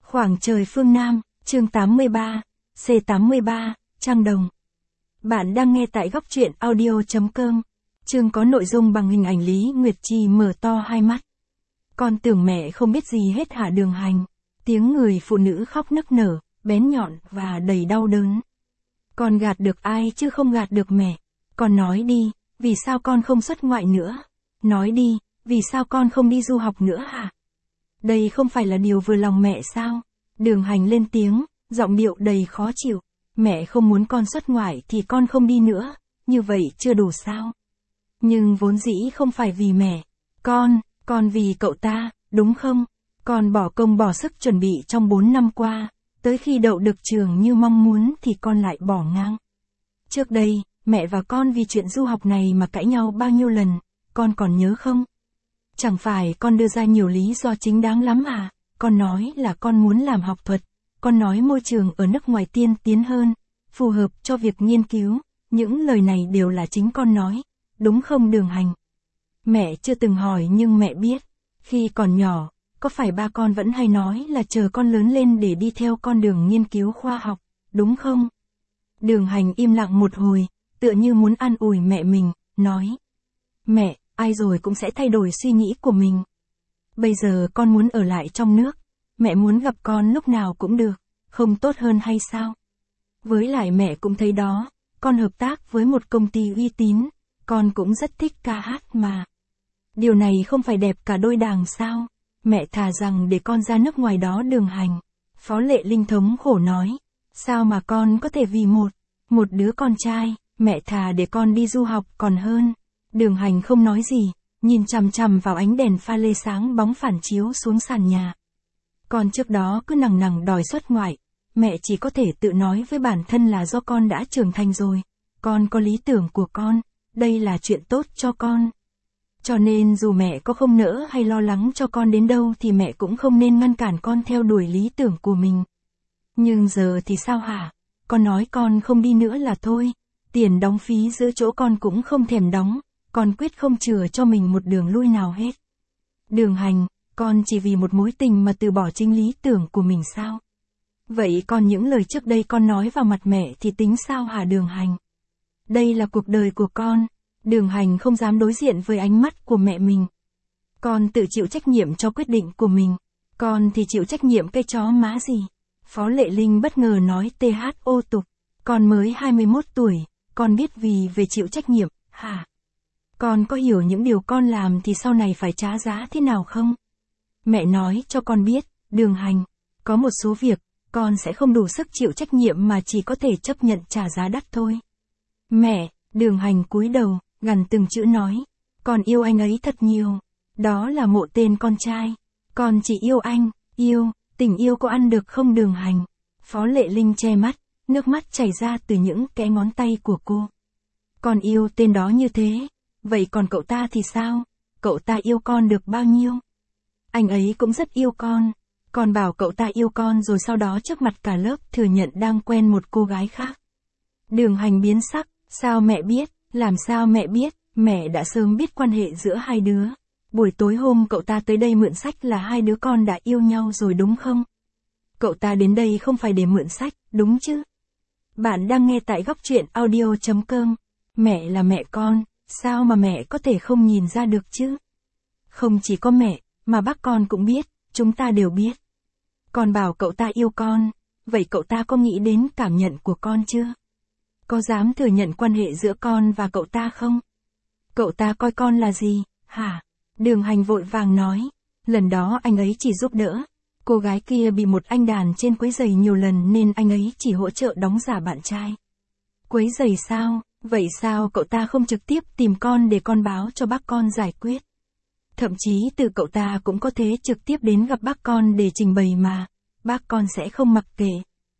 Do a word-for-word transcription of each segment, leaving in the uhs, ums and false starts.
Khoảng trời phương Nam, chương tám mươi ba, C tám mươi ba, Trang Đồng. Bạn đang nghe tại góc truyện audio.com. Chương có nội dung bằng hình ảnh Lý Nguyệt Trì mở to hai mắt. Con tưởng mẹ không biết gì hết hả Đường Hành. Tiếng người phụ nữ khóc nức nở, bén nhọn và đầy đau đớn. Con gạt được ai chứ không gạt được mẹ. Con nói đi, vì sao con không xuất ngoại nữa? Nói đi, vì sao con không đi du học nữa hả? Đây không phải là điều vừa lòng mẹ sao? Đường Hành lên tiếng, giọng điệu đầy khó chịu. Mẹ không muốn con xuất ngoại thì con không đi nữa, như vậy chưa đủ sao? Nhưng vốn dĩ không phải vì mẹ. Con, con vì cậu ta, đúng không? Con bỏ công bỏ sức chuẩn bị trong bốn năm qua, tới khi đậu được trường như mong muốn thì con lại bỏ ngang. Trước đây, mẹ và con vì chuyện du học này mà cãi nhau bao nhiêu lần, con còn nhớ không? Chẳng phải con đưa ra nhiều lý do chính đáng lắm à? Con nói là con muốn làm học thuật, con nói môi trường ở nước ngoài tiên tiến hơn, phù hợp cho việc nghiên cứu, những lời này đều là chính con nói, đúng không Đường Hành? Mẹ chưa từng hỏi nhưng mẹ biết, khi còn nhỏ, có phải ba con vẫn hay nói là chờ con lớn lên để đi theo con đường nghiên cứu khoa học, đúng không? Đường Hành im lặng một hồi, tựa như muốn an ủi mẹ mình, nói: Mẹ, ai rồi cũng sẽ thay đổi suy nghĩ của mình. Bây giờ con muốn ở lại trong nước, mẹ muốn gặp con lúc nào cũng được, không tốt hơn hay sao? Với lại mẹ cũng thấy đó, con hợp tác với một công ty uy tín, con cũng rất thích ca hát mà. Điều này không phải đẹp cả đôi đàng sao? Mẹ thà rằng để con ra nước ngoài đó Đường Hành. Phó Lệ Linh thống khổ nói, sao mà con có thể vì một, một đứa con trai, mẹ thà để con đi du học còn hơn. Đường Hành không nói gì, nhìn chằm chằm vào ánh đèn pha lê sáng bóng phản chiếu xuống sàn nhà. Con trước đó cứ nằng nằng đòi xuất ngoại, mẹ chỉ có thể tự nói với bản thân là do con đã trưởng thành rồi, con có lý tưởng của con, đây là chuyện tốt cho con. Cho nên dù mẹ có không nỡ hay lo lắng cho con đến đâu thì mẹ cũng không nên ngăn cản con theo đuổi lý tưởng của mình. Nhưng giờ thì sao hả? Con nói con không đi nữa là thôi, tiền đóng phí giữa chỗ con cũng không thèm đóng, con quyết không chừa cho mình một đường lui nào hết. Đường Hành, con chỉ vì một mối tình mà từ bỏ chính lý tưởng của mình sao? Vậy còn những lời trước đây con nói vào mặt mẹ thì tính sao hả Đường Hành? Đây là cuộc đời của con. Đường Hành không dám đối diện với ánh mắt của mẹ mình. Con tự chịu trách nhiệm cho quyết định của mình. Con thì chịu trách nhiệm cái chó má gì? Phó Lệ Linh bất ngờ nói tê hát ô tục. Con mới hai mươi mốt tuổi, con biết vì về chịu trách nhiệm, hả? Con có hiểu những điều con làm thì sau này phải trả giá thế nào không? Mẹ nói cho con biết, Đường Hành, có một số việc, con sẽ không đủ sức chịu trách nhiệm mà chỉ có thể chấp nhận trả giá đắt thôi. Mẹ, Đường Hành cúi đầu, gằn từng chữ nói, con yêu anh ấy thật nhiều. Đó là mộ tên con trai. Con chỉ yêu anh, yêu, tình yêu có ăn được không Đường Hành? Phó Lệ Linh che mắt, nước mắt chảy ra từ những cái ngón tay của cô. Con yêu tên đó như thế, vậy còn cậu ta thì sao? Cậu ta yêu con được bao nhiêu? Anh ấy cũng rất yêu con. Con bảo cậu ta yêu con rồi sau đó trước mặt cả lớp thừa nhận đang quen một cô gái khác. Đường Hành biến sắc, sao mẹ biết? Làm sao mẹ biết? Mẹ đã sớm biết quan hệ giữa hai đứa. Buổi tối hôm cậu ta tới đây mượn sách là hai đứa con đã yêu nhau rồi đúng không? Cậu ta đến đây không phải để mượn sách, đúng chứ? Bạn đang nghe tại góc truyện audio.com. Mẹ là mẹ con, sao mà mẹ có thể không nhìn ra được chứ? Không chỉ có mẹ, mà bác con cũng biết, chúng ta đều biết. Con bảo cậu ta yêu con, vậy cậu ta có nghĩ đến cảm nhận của con chưa? Có dám thừa nhận quan hệ giữa con và cậu ta không? Cậu ta coi con là gì, hả? Đường Hành vội vàng nói, lần đó anh ấy chỉ giúp đỡ. Cô gái kia bị một anh đàn trên quấy rầy nhiều lần nên anh ấy chỉ hỗ trợ đóng giả bạn trai. Quấy rầy sao? Vậy sao cậu ta không trực tiếp tìm con để con báo cho bác con giải quyết? Thậm chí từ cậu ta cũng có thể trực tiếp đến gặp bác con để trình bày mà, bác con sẽ không mặc kệ.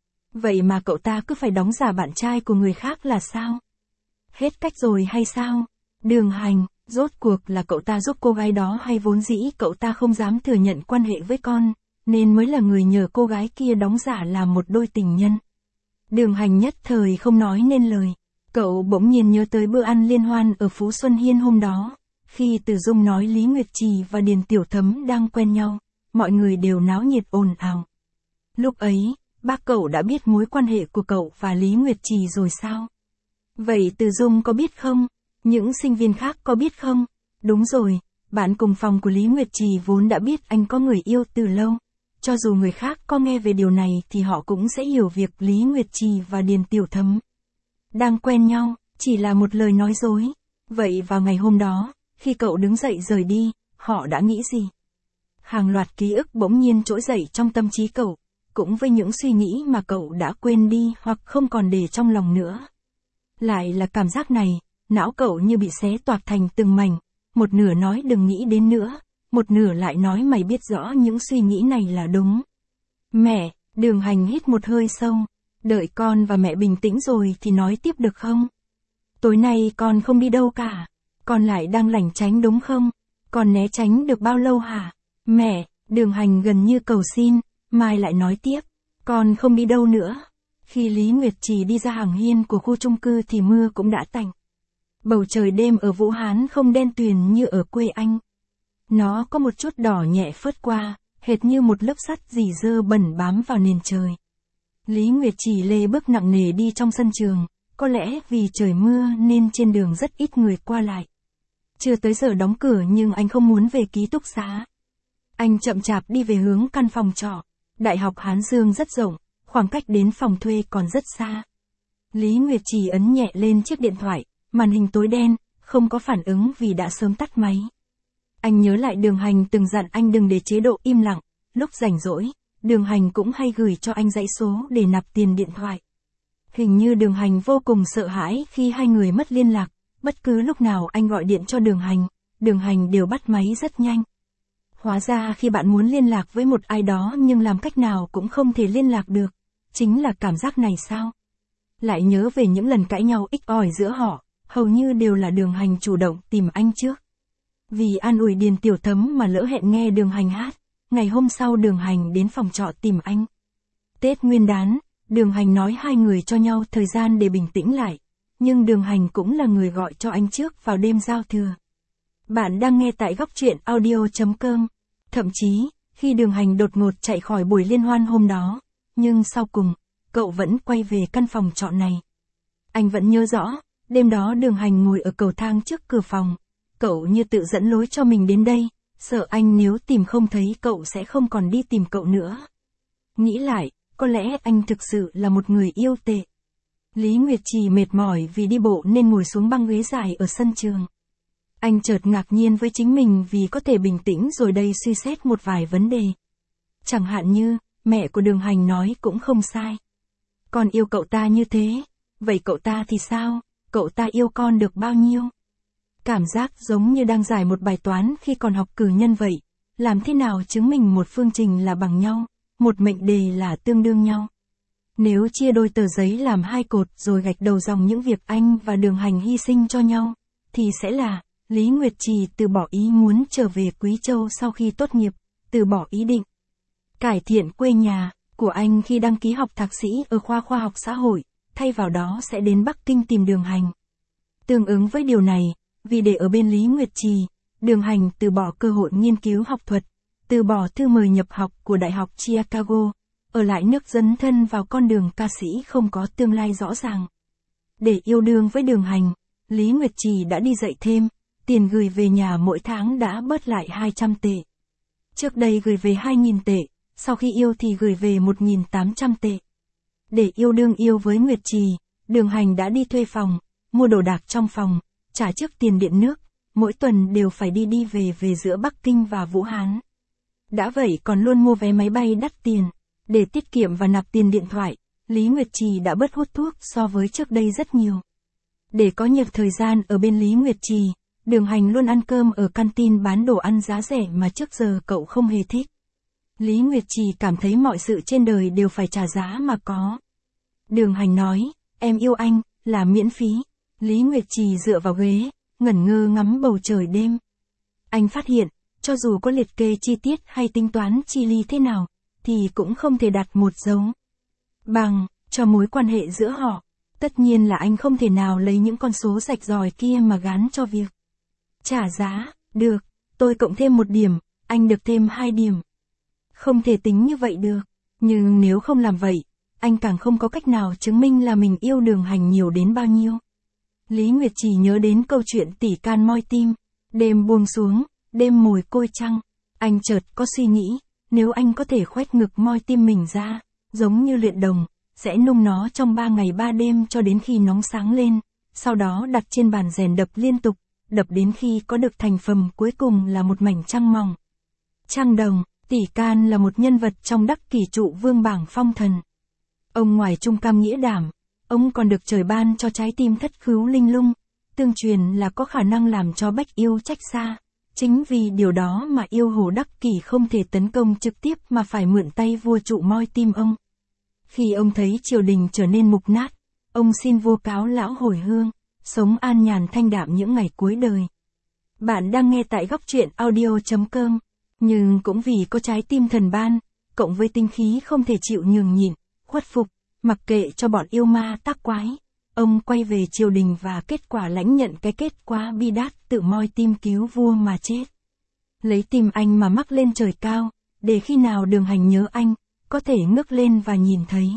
Vậy mà cậu ta cứ phải đóng giả bạn trai của người khác là sao? Hết cách rồi hay sao? Đường Hành, rốt cuộc là cậu ta giúp cô gái đó hay vốn dĩ cậu ta không dám thừa nhận quan hệ với con, nên mới là người nhờ cô gái kia đóng giả làm một đôi tình nhân? Đường Hành nhất thời không nói nên lời. Cậu bỗng nhiên nhớ tới bữa ăn liên hoan ở Phú Xuân Hiên hôm đó, khi Từ Dung nói Lý Nguyệt Trì và Điền Tiểu Thấm đang quen nhau, mọi người đều náo nhiệt ồn ào. Lúc ấy, bác cậu đã biết mối quan hệ của cậu và Lý Nguyệt Trì rồi sao? Vậy Từ Dung có biết không? Những sinh viên khác có biết không? Đúng rồi, bạn cùng phòng của Lý Nguyệt Trì vốn đã biết anh có người yêu từ lâu. Cho dù người khác có nghe về điều này thì họ cũng sẽ hiểu việc Lý Nguyệt Trì và Điền Tiểu Thấm đang quen nhau, chỉ là một lời nói dối. Vậy vào ngày hôm đó, khi cậu đứng dậy rời đi, họ đã nghĩ gì? Hàng loạt ký ức bỗng nhiên trỗi dậy trong tâm trí cậu, cũng với những suy nghĩ mà cậu đã quên đi hoặc không còn để trong lòng nữa. Lại là cảm giác này, não cậu như bị xé toạc thành từng mảnh, một nửa nói đừng nghĩ đến nữa, một nửa lại nói mày biết rõ những suy nghĩ này là đúng. Mẹ, Đường Hành hít một hơi sâu, đợi con và mẹ bình tĩnh rồi thì nói tiếp được không? Tối nay con không đi đâu cả, con lại đang lảng tránh đúng không? Con né tránh được bao lâu hả? Mẹ, Đường Hành gần như cầu xin, mai lại nói tiếp, con không đi đâu nữa. Khi Lý Nguyệt Trì đi ra hàng hiên của khu chung cư thì mưa cũng đã tạnh. Bầu trời đêm ở Vũ Hán không đen tuyền như ở quê anh. Nó có một chút đỏ nhẹ phớt qua, hệt như một lớp sắt dì dơ bẩn bám vào nền trời. Lý Nguyệt Trì lê bước nặng nề đi trong sân trường, có lẽ vì trời mưa nên trên đường rất ít người qua lại. Chưa tới giờ đóng cửa nhưng anh không muốn về ký túc xá. Anh chậm chạp đi về hướng căn phòng trọ. Đại học Hán Dương rất rộng, khoảng cách đến phòng thuê còn rất xa. Lý Nguyệt Trì ấn nhẹ lên chiếc điện thoại, màn hình tối đen, không có phản ứng vì đã sớm tắt máy. Anh nhớ lại Đường Hành từng dặn anh đừng để chế độ im lặng, lúc rảnh rỗi, Đường Hành cũng hay gửi cho anh dãy số để nạp tiền điện thoại. Hình như Đường Hành vô cùng sợ hãi khi hai người mất liên lạc, bất cứ lúc nào anh gọi điện cho Đường Hành, Đường Hành đều bắt máy rất nhanh. Hóa ra khi bạn muốn liên lạc với một ai đó nhưng làm cách nào cũng không thể liên lạc được, chính là cảm giác này sao? Lại nhớ về những lần cãi nhau ích ỏi giữa họ, hầu như đều là Đường Hành chủ động tìm anh trước. Vì an ủi Điền Tiểu Thấm mà lỡ hẹn nghe Đường Hành hát, ngày hôm sau Đường Hành đến phòng trọ tìm anh. Tết Nguyên đán, Đường Hành nói hai người cho nhau thời gian để bình tĩnh lại, nhưng Đường Hành cũng là người gọi cho anh trước vào đêm giao thừa. Bạn đang nghe tại góc truyện audio chấm com. Thậm chí, khi Đường Hành đột ngột chạy khỏi buổi liên hoan hôm đó, nhưng sau cùng, cậu vẫn quay về căn phòng trọ này. Anh vẫn nhớ rõ, đêm đó Đường Hành ngồi ở cầu thang trước cửa phòng, cậu như tự dẫn lối cho mình đến đây, sợ anh nếu tìm không thấy cậu sẽ không còn đi tìm cậu nữa. Nghĩ lại, có lẽ anh thực sự là một người yêu tệ. Lý Nguyệt Trì mệt mỏi vì đi bộ nên ngồi xuống băng ghế dài ở sân trường. Anh chợt ngạc nhiên với chính mình vì có thể bình tĩnh rồi đây suy xét một vài vấn đề. Chẳng hạn như, mẹ của Đường Hành nói cũng không sai. Con yêu cậu ta như thế, vậy cậu ta thì sao? Cậu ta yêu con được bao nhiêu? Cảm giác giống như đang giải một bài toán khi còn học cử nhân vậy. Làm thế nào chứng minh một phương trình là bằng nhau, một mệnh đề là tương đương nhau? Nếu chia đôi tờ giấy làm hai cột rồi gạch đầu dòng những việc anh và Đường Hành hy sinh cho nhau, thì sẽ là Lý Nguyệt Trì từ bỏ ý muốn trở về Quý Châu sau khi tốt nghiệp, từ bỏ ý định cải thiện quê nhà của anh khi đăng ký học thạc sĩ ở khoa khoa học xã hội, thay vào đó sẽ đến Bắc Kinh tìm Đường Hành. Tương ứng với điều này, vì để ở bên Lý Nguyệt Trì, Đường Hành từ bỏ cơ hội nghiên cứu học thuật, từ bỏ thư mời nhập học của Đại học Chicago, ở lại nước dấn thân vào con đường ca sĩ không có tương lai rõ ràng. Để yêu đương với Đường Hành, Lý Nguyệt Trì đã đi dạy thêm, tiền gửi về nhà mỗi tháng đã bớt lại hai trăm tệ. Trước đây gửi về hai nghìn tệ, sau khi yêu thì gửi về một nghìn tám trăm tệ. Để yêu đương yêu với Nguyệt Trì, Đường Hành đã đi thuê phòng, mua đồ đạc trong phòng, trả trước tiền điện nước, mỗi tuần đều phải đi đi về về giữa Bắc Kinh và Vũ Hán. Đã vậy còn luôn mua vé máy bay đắt tiền. Để tiết kiệm và nạp tiền điện thoại, Lý Nguyệt Trì đã bớt hút thuốc so với trước đây rất nhiều. Để có nhiều thời gian ở bên Lý Nguyệt Trì, Đường Hành luôn ăn cơm ở canteen bán đồ ăn giá rẻ mà trước giờ cậu không hề thích. Lý Nguyệt Trì cảm thấy mọi sự trên đời đều phải trả giá mà có. Đường Hành nói, em yêu anh, là miễn phí. Lý Nguyệt Trì dựa vào ghế, ngẩn ngơ ngắm bầu trời đêm. Anh phát hiện, cho dù có liệt kê chi tiết hay tính toán chi ly thế nào, thì cũng không thể đặt một dấu bằng cho mối quan hệ giữa họ. Tất nhiên là anh không thể nào lấy những con số rạch ròi kia mà gán cho việc trả giá. Được, tôi cộng thêm một điểm, anh được thêm hai điểm. Không thể tính như vậy được. Nhưng nếu không làm vậy, anh càng không có cách nào chứng minh là mình yêu Đường Hành nhiều đến bao nhiêu. Lý Nguyệt Trì nhớ đến câu chuyện tỉ can moi tim, đêm buông xuống, đêm mồi côi trăng. Anh chợt có suy nghĩ, nếu anh có thể khoét ngực moi tim mình ra, giống như luyện đồng, sẽ nung nó trong ba ngày ba đêm cho đến khi nóng sáng lên, sau đó đặt trên bàn rèn đập liên tục, đập đến khi có được thành phẩm cuối cùng là một mảnh trăng mỏng. Trăng đồng, Tỷ Can là một nhân vật trong Đắc Kỷ Trụ Vương bảng phong thần. Ông ngoài trung cam nghĩa đảm, ông còn được trời ban cho trái tim thất khứu linh lung, tương truyền là có khả năng làm cho bách yêu trách xa. Chính vì điều đó mà yêu Hồ Đắc Kỷ không thể tấn công trực tiếp mà phải mượn tay vua Trụ moi tim ông. Khi ông thấy triều đình trở nên mục nát, ông xin vua cáo lão hồi hương, sống an nhàn thanh đạm những ngày cuối đời. Bạn đang nghe tại góc truyện audio chấm com, nhưng cũng vì có trái tim thần ban, cộng với tinh khí không thể chịu nhường nhịn, khuất phục, mặc kệ cho bọn yêu ma tác quái, ông quay về triều đình và kết quả lãnh nhận cái kết quả bi đát tự moi tim cứu vua mà chết. Lấy tim anh mà mắc lên trời cao, để khi nào Đường Hành nhớ anh, có thể ngước lên và nhìn thấy.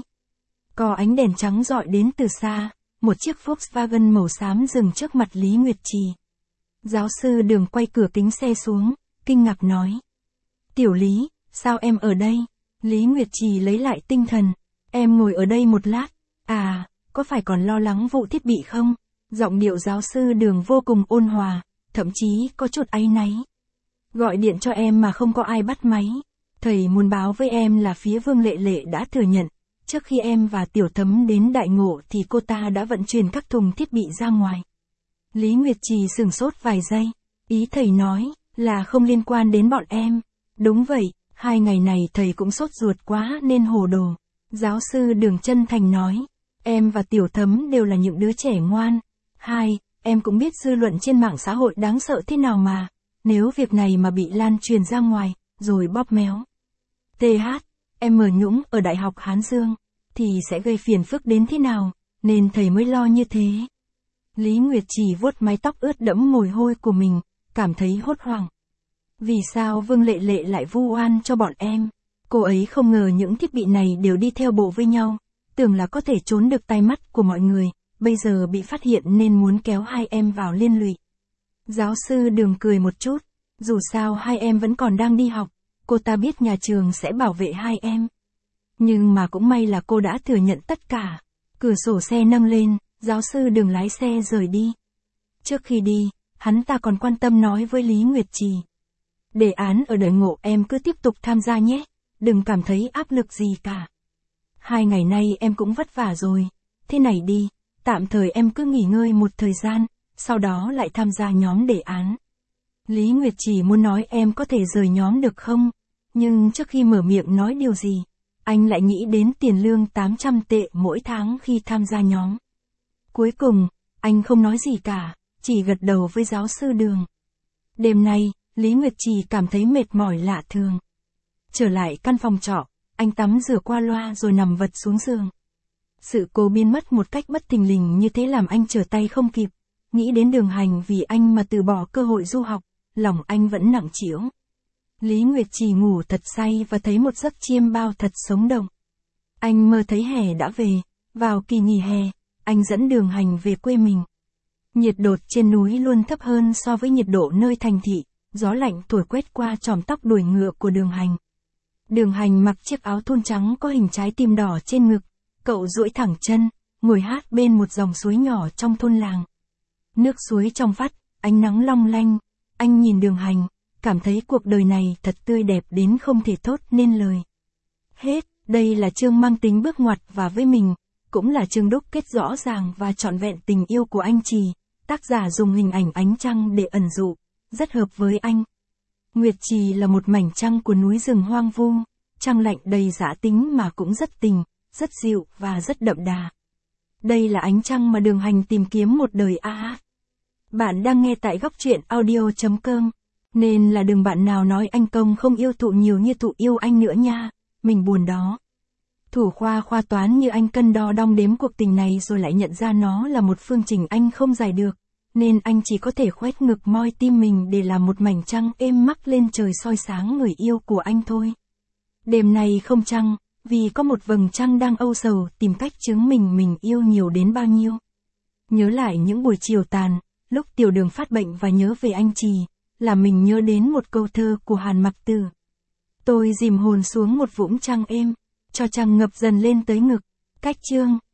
Có ánh đèn trắng rọi đến từ xa, một chiếc Volkswagen màu xám dừng trước mặt Lý Nguyệt Trì. Giáo sư Đường quay cửa kính xe xuống, kinh ngạc nói. Tiểu Lý, sao em ở đây? Lý Nguyệt Trì lấy lại tinh thần. Em ngồi ở đây một lát. À, có phải còn lo lắng vụ thiết bị không? Giọng điệu giáo sư Đường vô cùng ôn hòa, thậm chí có chút áy náy. Gọi điện cho em mà không có ai bắt máy. Thầy muốn báo với em là phía Vương Lệ Lệ đã thừa nhận, trước khi em và Tiểu Thấm đến Đại Ngộ thì cô ta đã vận chuyển các thùng thiết bị ra ngoài. Lý Nguyệt Trì sửng sốt vài giây. Ý thầy nói là không liên quan đến bọn em. Đúng vậy, hai ngày này thầy cũng sốt ruột quá nên hồ đồ. Giáo sư Đường chân thành nói, em và Tiểu Thấm đều là những đứa trẻ ngoan. Hai, em cũng biết dư luận trên mạng xã hội đáng sợ thế nào mà. Nếu việc này mà bị lan truyền ra ngoài, rồi bóp méo. tê hát, em ở Nhũng ở Đại học Hán Dương, thì sẽ gây phiền phức đến thế nào, nên thầy mới lo như thế. Lý Nguyệt Trì vuốt mái tóc ướt đẫm mồ hôi của mình, cảm thấy hốt hoảng. Vì sao Vương Lệ Lệ lại vu oan cho bọn em? Cô ấy không ngờ những thiết bị này đều đi theo bộ với nhau, tưởng là có thể trốn được tai mắt của mọi người, bây giờ bị phát hiện nên muốn kéo hai em vào liên lụy. Giáo sư Đường cười một chút, dù sao hai em vẫn còn đang đi học, cô ta biết nhà trường sẽ bảo vệ hai em. Nhưng mà cũng may là cô đã thừa nhận tất cả. Cửa sổ xe nâng lên, giáo sư Đường lái xe rời đi. Trước khi đi, hắn ta còn quan tâm nói với Lý Nguyệt Trì. Đề án ở Đại Ngộ em cứ tiếp tục tham gia nhé, đừng cảm thấy áp lực gì cả. Hai ngày nay em cũng vất vả rồi, thế này đi, tạm thời em cứ nghỉ ngơi một thời gian, sau đó lại tham gia nhóm đề án. Lý Nguyệt Trì muốn nói em có thể rời nhóm được không, nhưng trước khi mở miệng nói điều gì, anh lại nghĩ đến tiền lương tám trăm tệ mỗi tháng khi tham gia nhóm. Cuối cùng, anh không nói gì cả, chỉ gật đầu với giáo sư Đường. Đêm nay, Lý Nguyệt Trì cảm thấy mệt mỏi lạ thường. Trở lại căn phòng trọ, anh tắm rửa qua loa rồi nằm vật xuống giường. Sự cố biến mất một cách bất thình lình như thế làm anh trở tay không kịp. Nghĩ đến Đường Hành vì anh mà từ bỏ cơ hội du học, lòng anh vẫn nặng trĩu. Lý Nguyệt Trì ngủ thật say và thấy một giấc chiêm bao thật sống động. Anh mơ thấy hè đã về, vào kỳ nghỉ hè, anh dẫn Đường Hành về quê mình. Nhiệt độ trên núi luôn thấp hơn so với nhiệt độ nơi thành thị, gió lạnh thổi quét qua chòm tóc đuôi ngựa của Đường Hành. Đường Hành mặc chiếc áo thun trắng có hình trái tim đỏ trên ngực, cậu duỗi thẳng chân, ngồi hát bên một dòng suối nhỏ trong thôn làng. Nước suối trong vắt, ánh nắng long lanh, anh nhìn Đường Hành, cảm thấy cuộc đời này thật tươi đẹp đến không thể thốt nên lời. Hết, đây là chương mang tính bước ngoặt và với mình, cũng là chương đúc kết rõ ràng và trọn vẹn tình yêu của anh Trì. Tác giả dùng hình ảnh ánh trăng để ẩn dụ, rất hợp với anh. Nguyệt Trì là một mảnh trăng của núi rừng hoang vu, trăng lạnh đầy dã tính mà cũng rất tình, rất dịu và rất đậm đà. Đây là ánh trăng mà Đường Hành tìm kiếm một đời a à. Bạn đang nghe tại góc truyện audio chấm com, nên là đừng bạn nào nói anh Công không yêu Thụ nhiều như Thụ yêu anh nữa nha, mình buồn đó. Thủ khoa khoa toán như anh cân đo đong đếm cuộc tình này rồi lại nhận ra nó là một phương trình anh không giải được, nên anh chỉ có thể khoét ngực moi tim mình để làm một mảnh trăng êm mắc lên trời soi sáng người yêu của anh thôi. Đêm nay không trăng, vì có một vầng trăng đang âu sầu tìm cách chứng minh mình yêu nhiều đến bao nhiêu. Nhớ lại những buổi chiều tàn, lúc Tiểu Đường phát bệnh và nhớ về anh Trì, là mình nhớ đến một câu thơ của Hàn Mặc Tử. Tôi dìm hồn xuống một vũng trăng êm, cho trăng ngập dần lên tới ngực, cách chương.